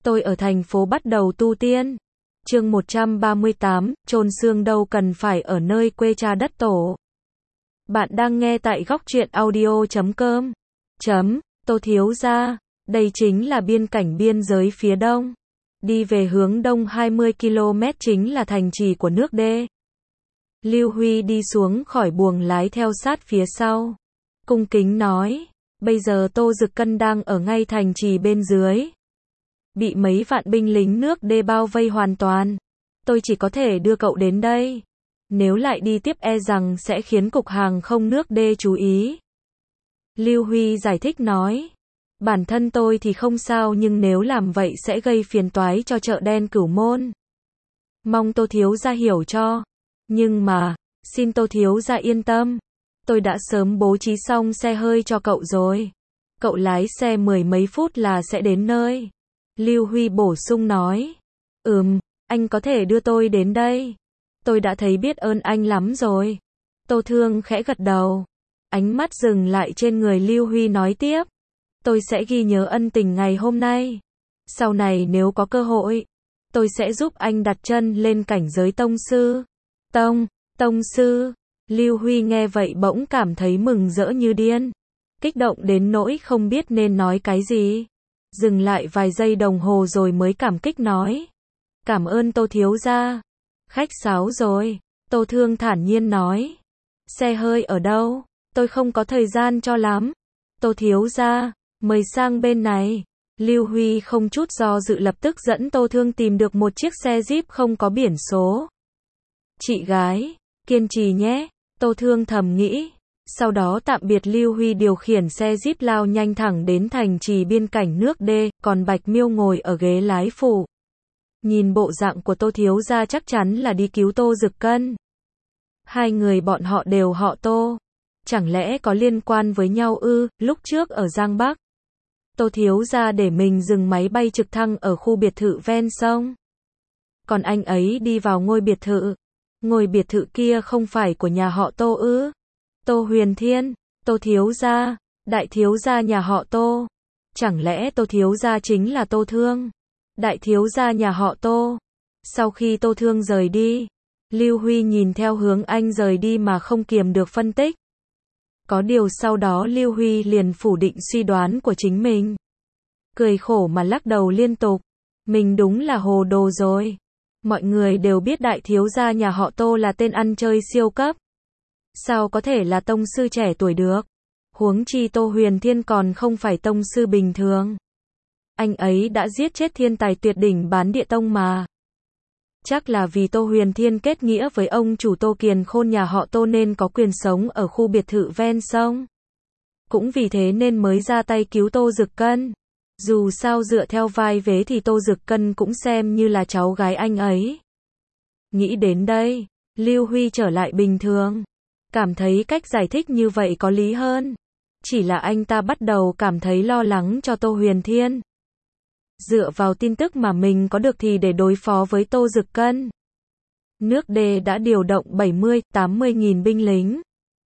Tôi ở thành phố bắt đầu tu tiên. Chương 138, chôn xương đâu cần phải ở nơi quê cha đất tổ. Bạn đang nghe tại goctruyện audio.com. Tô Thiếu Gia, đây chính là biên cảnh biên giới phía đông. Đi về hướng đông 20 km chính là thành trì của nước Đê. Lưu Huy đi xuống khỏi buồng lái theo sát phía sau. Cung kính nói, bây giờ Tô Dực Cân đang ở ngay thành trì bên dưới. Bị mấy vạn binh lính nước Đê bao vây hoàn toàn. Tôi chỉ có thể đưa cậu đến đây. Nếu lại đi tiếp e rằng sẽ khiến cục hàng không nước Đê chú ý. Lưu Huy giải thích nói. Bản thân tôi thì không sao nhưng nếu làm vậy sẽ gây phiền toái cho chợ đen Cửu Môn. Mong Tô Thiếu Gia hiểu cho. Nhưng mà, xin Tô Thiếu Gia yên tâm. Tôi đã sớm bố trí xong xe hơi cho cậu rồi. Cậu lái xe 10 mấy phút là sẽ đến nơi. Lưu Huy bổ sung nói. Anh có thể đưa tôi đến đây. Tôi đã thấy biết ơn anh lắm rồi. Tô Thương khẽ gật đầu. Ánh mắt dừng lại trên người Lưu Huy nói tiếp. Tôi sẽ ghi nhớ ân tình ngày hôm nay. Sau này nếu có cơ hội, tôi sẽ giúp anh đặt chân lên cảnh giới tông sư. Tông sư. Lưu Huy nghe vậy bỗng cảm thấy mừng rỡ như điên. Kích động đến nỗi không biết nên nói cái gì. Dừng lại vài giây đồng hồ rồi mới cảm kích nói. Cảm ơn Tô Thiếu Gia. Khách sáo rồi. Tô Thương thản nhiên nói. Xe hơi ở đâu? Tôi không có thời gian cho lắm. Tô Thiếu Gia, mời sang bên này. Lưu Huy không chút do dự lập tức dẫn Tô Thương tìm được một chiếc xe Jeep không có biển số. Chị gái, kiên trì nhé. Tô Thương thầm nghĩ. Sau đó tạm biệt Lưu Huy điều khiển xe Jeep lao nhanh thẳng đến thành trì biên cảnh nước Đê, còn Bạch Miêu ngồi ở ghế lái phụ. Nhìn bộ dạng của Tô Thiếu Gia chắc chắn là đi cứu Tô Dực Cân. Hai người bọn họ đều họ Tô. Chẳng lẽ có liên quan với nhau ư? Lúc trước ở Giang Bắc, Tô Thiếu Gia để mình dừng máy bay trực thăng ở khu biệt thự ven sông. Còn anh ấy đi vào ngôi biệt thự. Ngôi biệt thự kia không phải của nhà họ Tô ư? Tô Huyền Thiên, Tô Thiếu Gia, đại thiếu gia nhà họ Tô. Chẳng lẽ Tô Thiếu Gia chính là Tô Thương? Đại thiếu gia nhà họ Tô. Sau khi Tô Thương rời đi, Lưu Huy nhìn theo hướng anh rời đi mà không kiềm được phân tích. Có điều sau đó Lưu Huy liền phủ định suy đoán của chính mình. Cười khổ mà lắc đầu liên tục. Mình đúng là hồ đồ rồi. Mọi người đều biết đại thiếu gia nhà họ Tô là tên ăn chơi siêu cấp. Sao có thể là tông sư trẻ tuổi được? Huống chi Tô Huyền Thiên còn không phải tông sư bình thường. Anh ấy đã giết chết thiên tài tuyệt đỉnh Bán Địa Tông mà. Chắc là vì Tô Huyền Thiên kết nghĩa với ông chủ Tô Kiền Khôn nhà họ Tô nên có quyền sống ở khu biệt thự ven sông. Cũng vì thế nên mới ra tay cứu Tô Dực Cân. Dù sao dựa theo vai vế thì Tô Dực Cân cũng xem như là cháu gái anh ấy. Nghĩ đến đây, Lưu Huy trở lại bình thường. Cảm thấy cách giải thích như vậy có lý hơn. Chỉ là anh ta bắt đầu cảm thấy lo lắng cho Tô Huyền Thiên. Dựa vào tin tức mà mình có được thì để đối phó với Tô Dực Cân, nước Đê đã điều động 70-80 nghìn binh lính.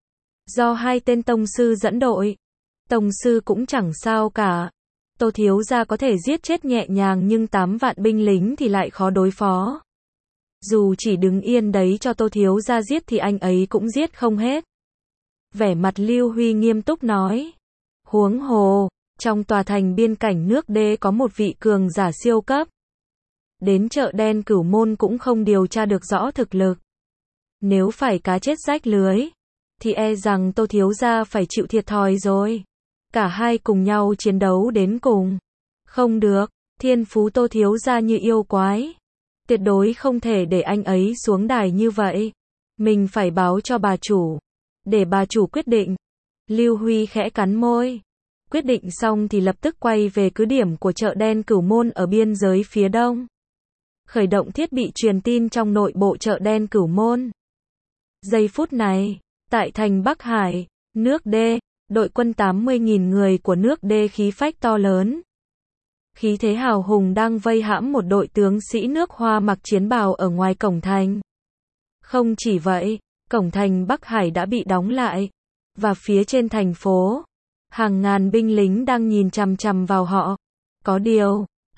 Do hai tên tông sư dẫn đội. Tông sư cũng chẳng sao cả. Tô Thiếu Gia có thể giết chết nhẹ nhàng nhưng 8 vạn binh lính thì lại khó đối phó. Dù chỉ đứng yên đấy cho Tô Thiếu Gia giết thì anh ấy cũng giết không hết. Vẻ mặt Lưu Huy nghiêm túc nói. Huống hồ, trong tòa thành biên cảnh nước Đê có một vị cường giả siêu cấp. Đến chợ đen Cửu Môn cũng không điều tra được rõ thực lực. Nếu phải cá chết rách lưới, thì e rằng Tô Thiếu Gia phải chịu thiệt thòi rồi. Cả hai cùng nhau chiến đấu đến cùng. Không được, thiên phú Tô Thiếu Gia như yêu quái. Tuyệt đối không thể để anh ấy xuống đài như vậy. Mình phải báo cho bà chủ. Để bà chủ quyết định. Lưu Huy khẽ cắn môi. Quyết định xong thì lập tức quay về cứ điểm của chợ đen Cửu Môn ở biên giới phía đông. Khởi động thiết bị truyền tin trong nội bộ chợ đen Cửu Môn. Giây phút này, tại thành Bắc Hải, nước Đê, đội quân 80.000 người của nước Đê khí phách to lớn. Khí thế hào hùng đang vây hãm một đội tướng sĩ nước Hoa mặc chiến bào ở ngoài cổng thành. Không chỉ vậy, cổng thành Bắc Hải đã bị đóng lại. Và phía trên thành phố, hàng ngàn binh lính đang nhìn chằm chằm vào họ. Có điều,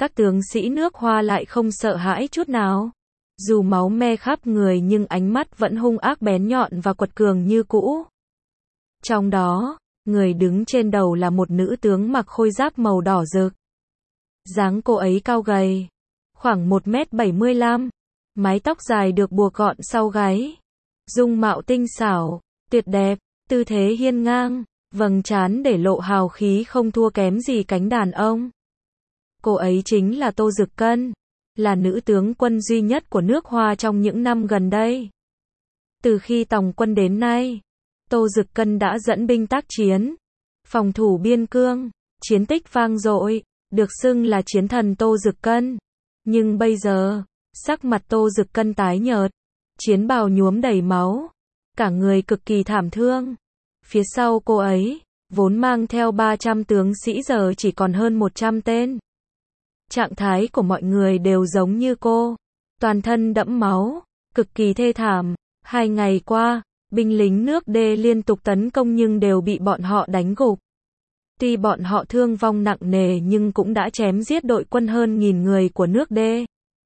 Các tướng sĩ nước Hoa lại không sợ hãi chút nào. Dù máu me khắp người nhưng ánh mắt vẫn hung ác bén nhọn và quật cường như cũ. Trong đó, người đứng trên đầu là một nữ tướng mặc khôi giáp màu đỏ rực. Dáng cô ấy cao gầy, khoảng 1m75, mái tóc dài được buộc gọn sau gáy. Dung mạo tinh xảo, tuyệt đẹp, tư thế hiên ngang, vầng trán để lộ hào khí không thua kém gì cánh đàn ông. Cô ấy chính là Tô Dực Cân, là nữ tướng quân duy nhất của nước Hoa trong những năm gần đây. Từ khi tòng quân đến nay, Tô Dực Cân đã dẫn binh tác chiến, phòng thủ biên cương, chiến tích vang dội, được xưng là chiến thần Tô Dực Cân. Nhưng bây giờ, sắc mặt Tô Dực Cân tái nhợt, chiến bào nhuốm đầy máu, cả người cực kỳ thảm thương. Phía sau cô ấy, vốn mang theo 300 tướng sĩ giờ chỉ còn hơn 100 tên. Trạng thái của mọi người đều giống như cô, toàn thân đẫm máu, cực kỳ thê thảm. 2 ngày qua, binh lính nước Đê liên tục tấn công nhưng đều bị bọn họ đánh gục. Tuy bọn họ thương vong nặng nề nhưng cũng đã chém giết đội quân hơn 1000 người của nước Đê.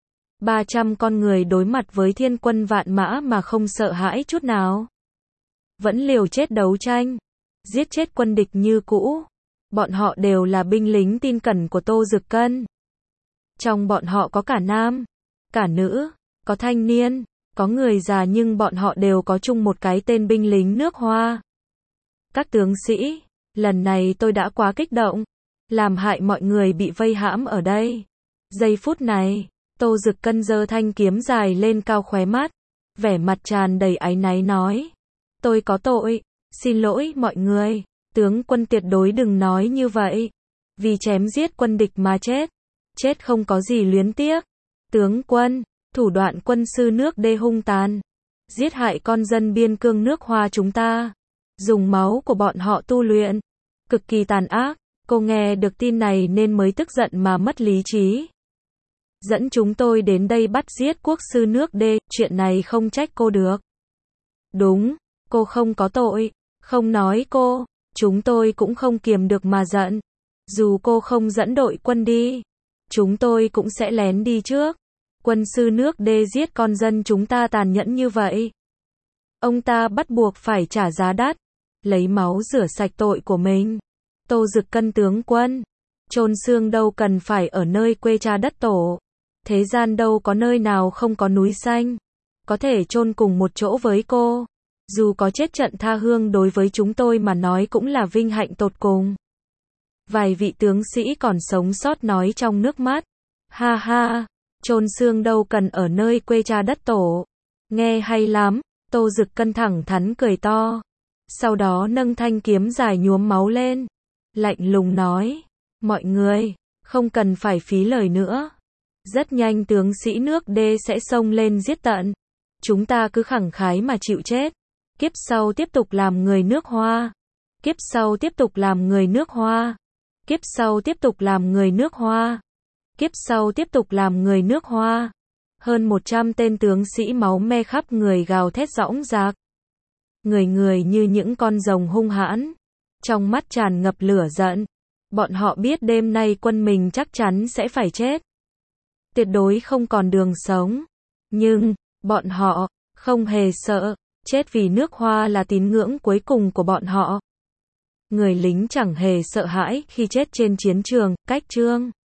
300 con người đối mặt với thiên quân vạn mã mà không sợ hãi chút nào. Vẫn liều chết đấu tranh, giết chết quân địch như cũ. Bọn họ đều là binh lính tin cẩn của Tô Dực Cân. Trong bọn họ có cả nam, cả nữ, có thanh niên, có người già nhưng bọn họ đều có chung một cái tên binh lính nước Hoa. Các tướng sĩ, lần này tôi đã quá kích động, làm hại mọi người bị vây hãm ở đây. Giây phút này, Tô Dực Cân giơ thanh kiếm dài lên cao khóe mắt, vẻ mặt tràn đầy áy náy nói. Tôi có tội, xin lỗi mọi người, tướng quân tuyệt đối đừng nói như vậy. Vì chém giết quân địch mà chết, chết không có gì luyến tiếc. Tướng quân, thủ đoạn quân sư nước Đê hung tàn, giết hại con dân biên cương nước Hoa chúng ta, dùng máu của bọn họ tu luyện, cực kỳ tàn ác. Cô nghe được tin này nên mới tức giận mà mất lý trí. Dẫn chúng tôi đến đây bắt giết quốc sư nước Đê, chuyện này không trách cô được. Đúng, cô không có tội, không nói cô, chúng tôi cũng không kiềm được mà giận. Dù cô không dẫn đội quân đi, chúng tôi cũng sẽ lén đi trước. Quân sư nước Đê giết con dân chúng ta tàn nhẫn như vậy. Ông ta bắt buộc phải trả giá đắt, lấy máu rửa sạch tội của mình. Tô Dực Cân tướng quân, chôn xương đâu cần phải ở nơi quê cha đất tổ. Thế gian đâu có nơi nào không có núi xanh, có thể chôn cùng một chỗ với cô. Dù có chết trận tha hương đối với chúng tôi mà nói cũng là vinh hạnh tột cùng. Vài vị tướng sĩ còn sống sót nói trong nước mắt. Ha ha, chôn xương đâu cần ở nơi quê cha đất tổ. Nghe hay lắm, Tô Dực Cân thẳng thắn cười to. Sau đó nâng thanh kiếm dài nhuốm máu lên. Lạnh lùng nói, mọi người, không cần phải phí lời nữa. Rất nhanh tướng sĩ nước Đê sẽ xông lên giết tận. Chúng ta cứ khẳng khái mà chịu chết. Kiếp sau tiếp tục làm người nước Hoa. Kiếp sau tiếp tục làm người nước Hoa. Kiếp sau tiếp tục làm người nước Hoa. Kiếp sau tiếp tục làm người nước Hoa. Hơn 100 tên tướng sĩ máu me khắp người gào thét dõng dạc. Người người như những con rồng hung hãn. Trong mắt tràn ngập lửa giận. Bọn họ biết đêm nay quân mình chắc chắn sẽ phải chết. Tuyệt đối không còn đường sống. Nhưng, bọn họ, không hề sợ. Chết vì nước Hoa là tín ngưỡng cuối cùng của bọn họ. Người lính chẳng hề sợ hãi khi chết trên chiến trường. Cách chương